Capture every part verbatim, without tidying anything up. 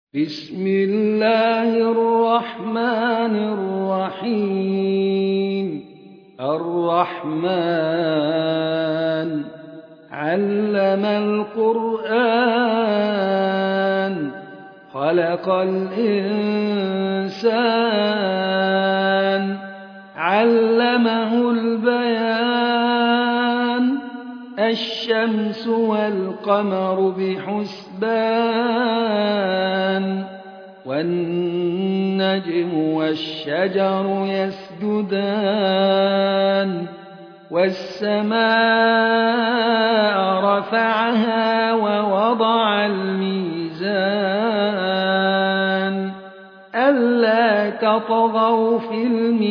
بسم الله الرحمن الرحيم الرحمن علم القرآن خلق الإنسان علمه البيان الشمس والقمر بحسبان والنجم والشجر يسجدان والسماء رفعها ووضع الميزان ألا تطغوا في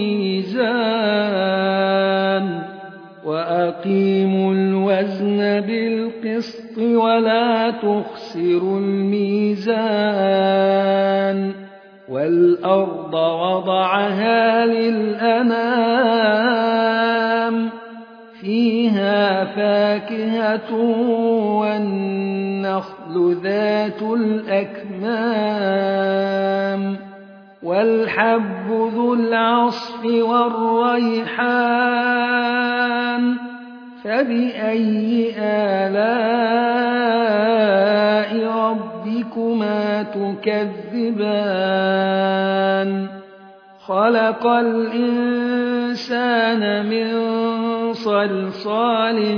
الميزان وأقيموا الوزن بالقسط ولا تخسروا الميزان والأرض وضعها للأنام فيها فاكهة والنخل ذات الأكمام والحب ذو العصف والريحان فبأي آلاء ربكما تكذبان خلق الإنسان من صلصال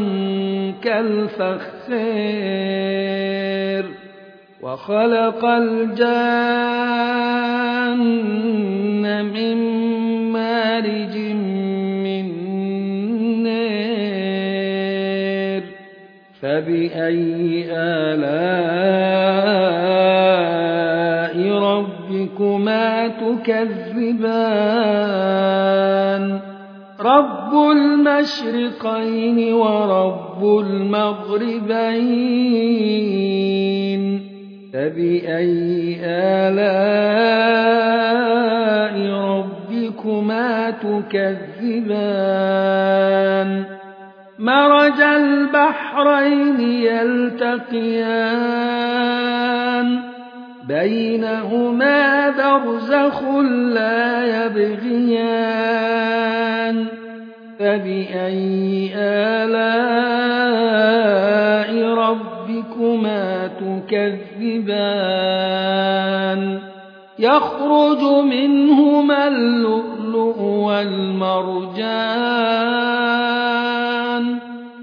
كالفخار وخلق الجان من مارج من نار فبأي آلاء ربكما تكذبان رب المشرقين ورب المغربين فبأي آلاء ربكما تكذبان مرج البحرين يلتقيان بينهما برزخ لا يبغيان فبأي آلاء ربكما تكذبان يخرج منهما اللؤلؤ والمرجان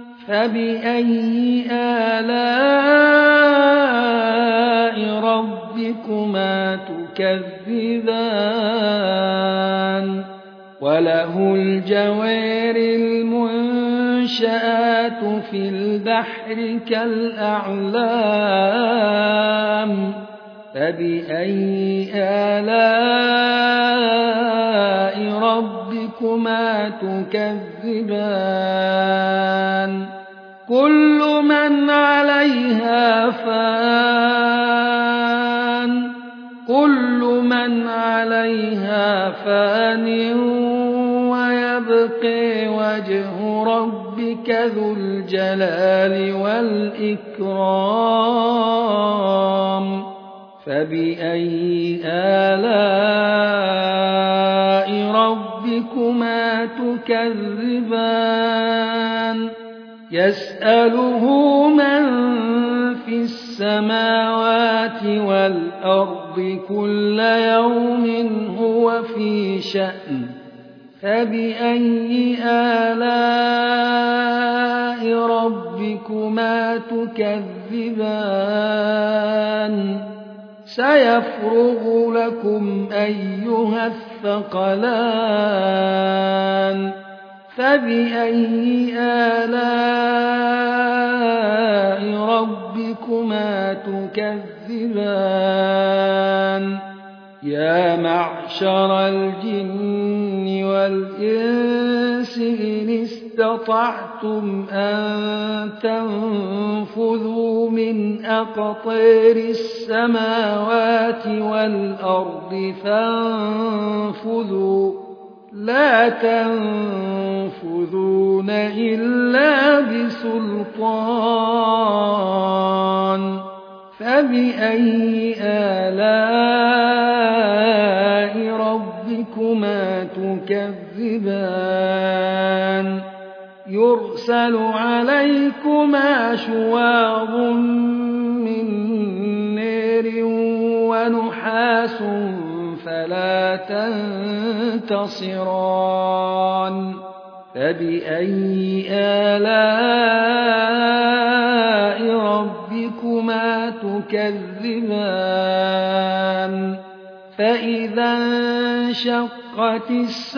فبأي آلاء ربكما تكذبان وله الجوار المنشآت في البحر كالأعلام فبأي آلاء ربكما تكذبان كل من عليها فان كل من عليها فان ويبقى وجه ربك ذو الجلال والإكرام فبأي آلاء ربكما تكذبان يسأله من في السماوات والأرض كل يوم هو في شأن فبأي آلاء ربكما تكذبان سيفرغ لكم أيها الثقلان فبأي آلاء ربكما تكذبان يا معشر الجن والإنس إن استطعتم أن تنفذوا من أقطار السماوات والأرض فانفذوا لا تنفذون إلا بسلطان فبأي آلاء ربكما تكذبان يرسل عليكما شواظ من نار ونحاس فلا تنتصران فبأي آلاء ربكما تكذبان فإذا انشقت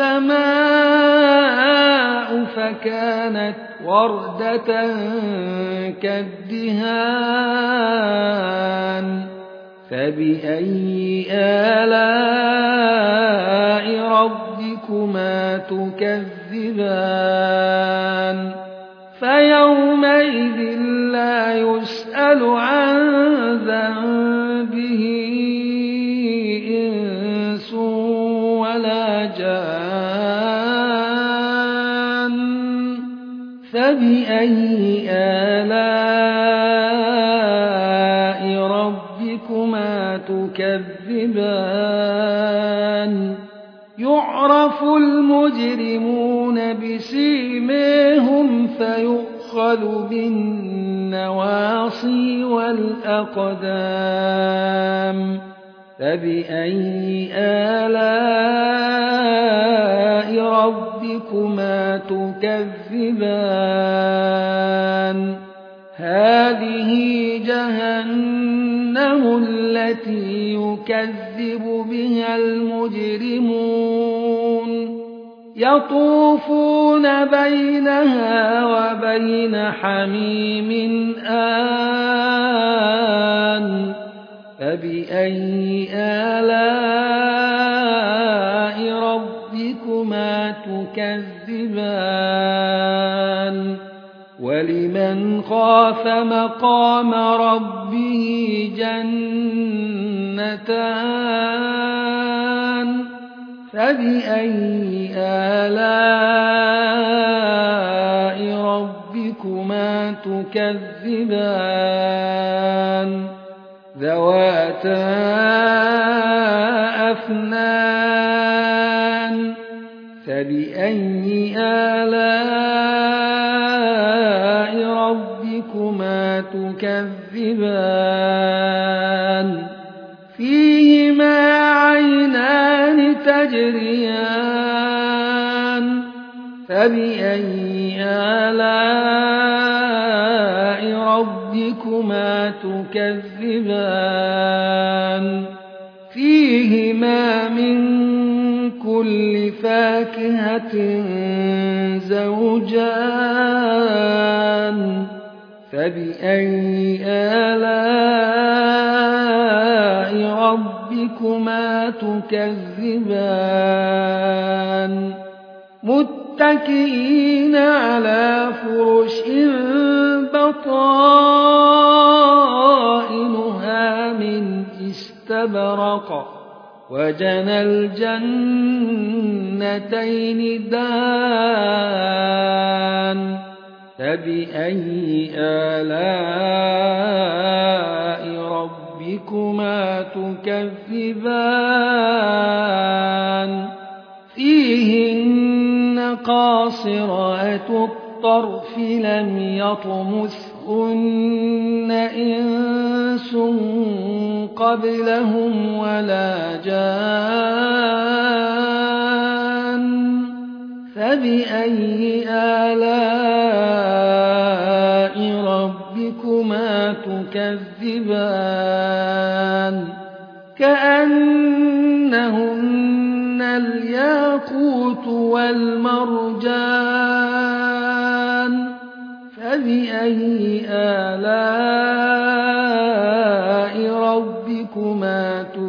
السماء فكانت وردة كالدهان فبأي آلاء ربكما تكذبان فيومئذ لا يسأل عن ذنبه إنس ولا جان فبأي آلاء ربكما تكذبان يعرف المجرمون بسيماهم فيؤخذ بالنواصي والأقدام فبأي آلاء ربكما تكذبان هذه جهنم التي يكذب بها المجرمون يطوفون بينها وبين حميم آن فبأي آلاء ربكما تكذبان ولمن خاف مقام ربه جنتان فبأي آلاء ربكما تكذبان ذواتا أفنان فبأي آلاء ربكما تكذبان فيهما عينان تجريان فبأي آلاء ربكما تكذبان فيهما من كل فاكهة زوجان فبأي آلاء ربكما تكذبان متكئين على فرش بطائنها من استبرق وجنى الجنتين دان فبأي آلاء ربكما تكذبان فيهن قاصرات الطرف لم يطمثهن إنس قبلهم ولا جان فبأي آلاء ربكما تكذبان كأنهن الياقوت والمرجان فبأي آلاء ربكما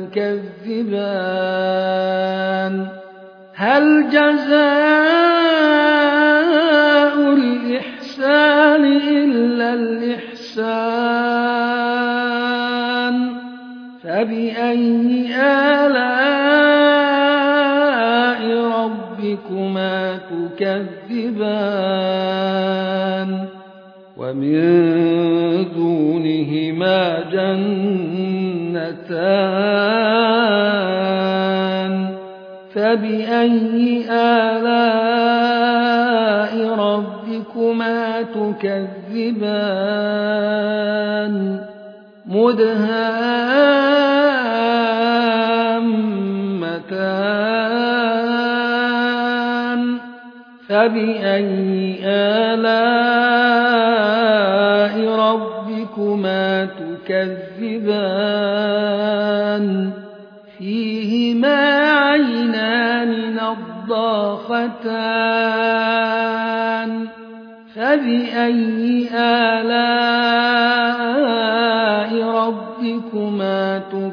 تكذبان هل جزاء الإحسان إلا الإحسان فبأي آلاء ربكما تكذبان ومن دونهما جنتان فبأي آلاء ربكما تكذبان مدهامتان فبأي آلاء ربكما تكذبان فيهما عينان نضاختان فبأي آلاء ربكما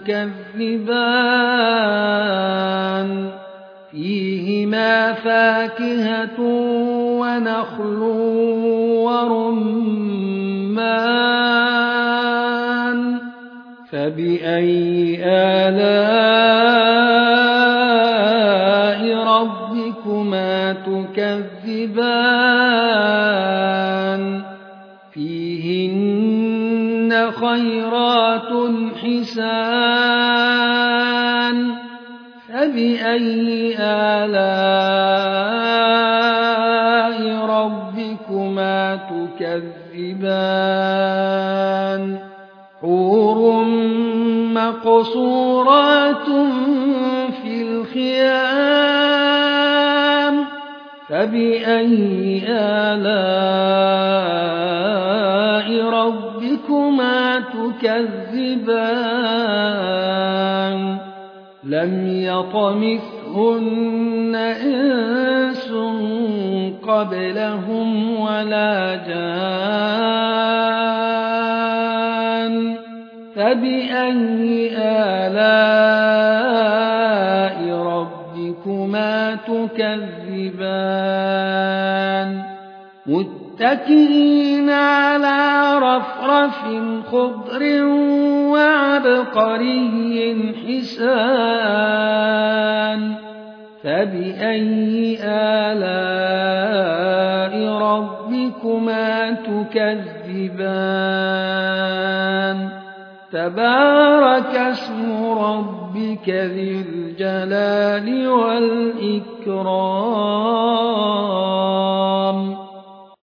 تكذبان فيهما فاكهة ونخل ورمان فبأي آلاء ربكما تكذبان فيهن خيرات حسان فبأي آلاء ربكما تكذبان حور مقصورات في الخيام فبأي آلاء ربكما تكذبان لم يطمثهن إنس قبلهم ولا جان فبأي آلاء ربكما تكذبان متكئين على رفرف خضر وعبقري حسان فبأي آلاء ربكما تكذبان تبارك اسم ربك ذي الجلال والإكرام